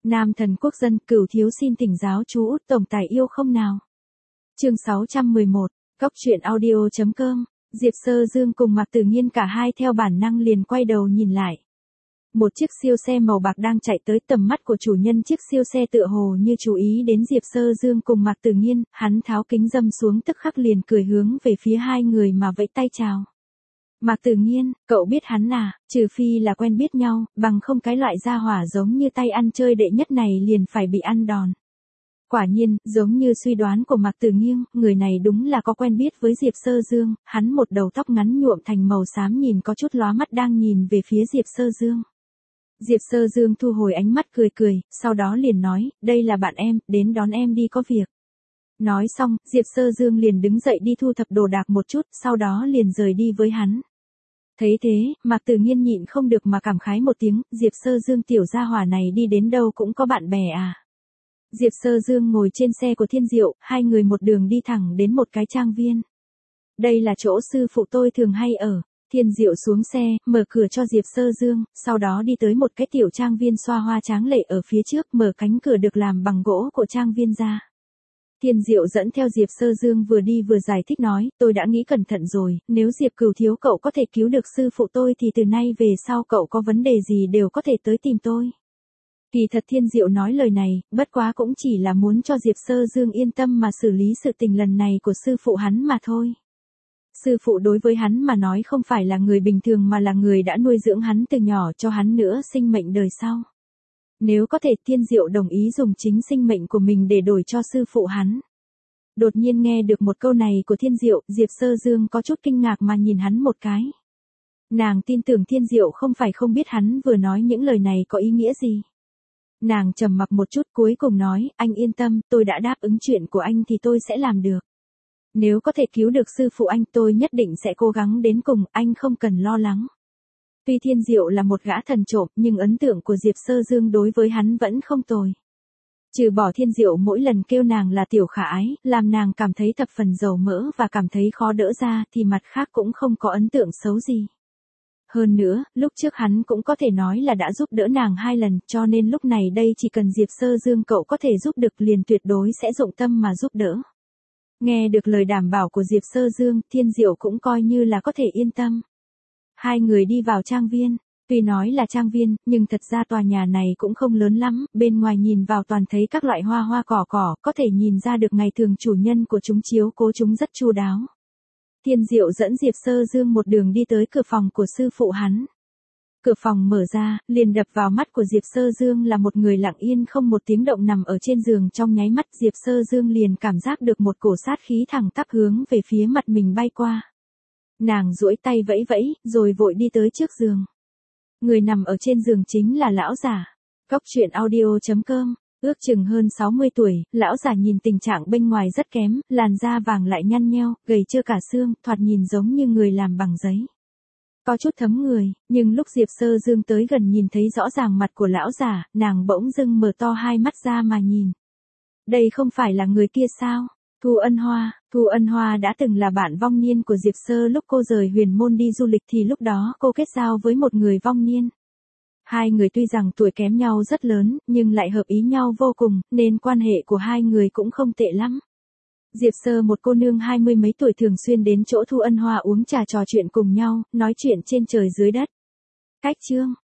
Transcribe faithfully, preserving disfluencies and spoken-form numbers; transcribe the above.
Nam thần quốc dân, Cửu thiếu xin thỉnh giáo chú Út tổng tài yêu không nào. Chương sáu trăm mười một, Cóc truyện audio.com. Diệp Sơ Dương cùng Mạc Tử Nghiên cả hai theo bản năng liền quay đầu nhìn lại. Một chiếc siêu xe màu bạc đang chạy tới, tầm mắt của chủ nhân chiếc siêu xe tựa hồ như chú ý đến Diệp Sơ Dương cùng Mạc Tử Nghiên, hắn tháo kính râm xuống tức khắc liền cười hướng về phía hai người mà vẫy tay chào. Mạc Tử Nghiên, cậu biết hắn à, trừ phi là quen biết nhau, bằng không cái loại gia hỏa giống như tay ăn chơi đệ nhất này liền phải bị ăn đòn. Quả nhiên, giống như suy đoán của Mạc Tử Nghiên, người này đúng là có quen biết với Diệp Sơ Dương, hắn một đầu tóc ngắn nhuộm thành màu xám nhìn có chút lóa mắt đang nhìn về phía Diệp Sơ Dương. Diệp Sơ Dương thu hồi ánh mắt cười cười, sau đó liền nói, đây là bạn em, đến đón em đi có việc. Nói xong, Diệp Sơ Dương liền đứng dậy đi thu thập đồ đạc một chút, sau đó liền rời đi với hắn. Thấy thế, Mạc Tử Nghiên nhịn không được mà cảm khái một tiếng, Diệp Sơ Dương tiểu gia hỏa này đi đến đâu cũng có bạn bè à. Diệp Sơ Dương ngồi trên xe của Thiên Diệu, hai người một đường đi thẳng đến một cái trang viên. Đây là chỗ sư phụ tôi thường hay ở. Thiên Diệu xuống xe, mở cửa cho Diệp Sơ Dương, sau đó đi tới một cái tiểu trang viên xoa hoa tráng lệ ở phía trước, mở cánh cửa được làm bằng gỗ của trang viên ra. Thiên Diệu dẫn theo Diệp Sơ Dương vừa đi vừa giải thích nói, tôi đã nghĩ cẩn thận rồi, nếu Diệp Cửu thiếu cậu có thể cứu được sư phụ tôi thì từ nay về sau cậu có vấn đề gì đều có thể tới tìm tôi. Kỳ thật Thiên Diệu nói lời này, bất quá cũng chỉ là muốn cho Diệp Sơ Dương yên tâm mà xử lý sự tình lần này của sư phụ hắn mà thôi. Sư phụ đối với hắn mà nói không phải là người bình thường mà là người đã nuôi dưỡng hắn từ nhỏ cho hắn nữa sinh mệnh đời sau. Nếu có thể Thiên Diệu đồng ý dùng chính sinh mệnh của mình để đổi cho sư phụ hắn. Đột nhiên nghe được một câu này của Thiên Diệu, Diệp Sơ Dương có chút kinh ngạc mà nhìn hắn một cái. Nàng tin tưởng Thiên Diệu không phải không biết hắn vừa nói những lời này có ý nghĩa gì. Nàng trầm mặc một chút cuối cùng nói, anh yên tâm, tôi đã đáp ứng chuyện của anh thì tôi sẽ làm được. Nếu có thể cứu được sư phụ anh tôi nhất định sẽ cố gắng đến cùng, anh không cần lo lắng. Tuy Thiên Diệu là một gã thần trộm nhưng ấn tượng của Diệp Sơ Dương đối với hắn vẫn không tồi. Trừ bỏ Thiên Diệu mỗi lần kêu nàng là tiểu khả ái, làm nàng cảm thấy thập phần dầu mỡ và cảm thấy khó đỡ ra thì mặt khác cũng không có ấn tượng xấu gì. Hơn nữa, lúc trước hắn cũng có thể nói là đã giúp đỡ nàng hai lần cho nên lúc này đây chỉ cần Diệp Sơ Dương cậu có thể giúp được liền tuyệt đối sẽ dụng tâm mà giúp đỡ. Nghe được lời đảm bảo của Diệp Sơ Dương, Thiên Diệu cũng coi như là có thể yên tâm. Hai người đi vào trang viên, tuy nói là trang viên, nhưng thật ra tòa nhà này cũng không lớn lắm, bên ngoài nhìn vào toàn thấy các loại hoa hoa cỏ cỏ, có thể nhìn ra được ngày thường chủ nhân của chúng chiếu cố chúng rất chu đáo. Thiên Diệu dẫn Diệp Sơ Dương một đường đi tới cửa phòng của sư phụ hắn. Cửa phòng mở ra, liền đập vào mắt của Diệp Sơ Dương là một người lặng yên không một tiếng động nằm ở trên giường, trong nháy mắt Diệp Sơ Dương liền cảm giác được một cổ sát khí thẳng tắp hướng về phía mặt mình bay qua. Nàng duỗi tay vẫy vẫy, rồi vội đi tới trước giường. Người nằm ở trên giường chính là lão già. Cóc truyện audio.com. Ước chừng hơn sáu mươi tuổi, lão già nhìn tình trạng bên ngoài rất kém, làn da vàng lại nhăn nheo, gầy trơ cả xương, thoạt nhìn giống như người làm bằng giấy. Có chút thấm người, nhưng lúc Diệp Sơ Dương tới gần nhìn thấy rõ ràng mặt của lão già, nàng bỗng dưng mở to hai mắt ra mà nhìn. Đây không phải là người kia sao? Thu Ân Hoa. Thu Ân Hoa đã từng là bạn vong niên của Diệp Sơ lúc cô rời Huyền Môn đi du lịch thì lúc đó cô kết giao với một người vong niên. Hai người tuy rằng tuổi kém nhau rất lớn, nhưng lại hợp ý nhau vô cùng, nên quan hệ của hai người cũng không tệ lắm. Diệp Sơ một cô nương hai mươi mấy tuổi thường xuyên đến chỗ Thu Ân Hoa uống trà trò chuyện cùng nhau, nói chuyện trên trời dưới đất. Cách chương,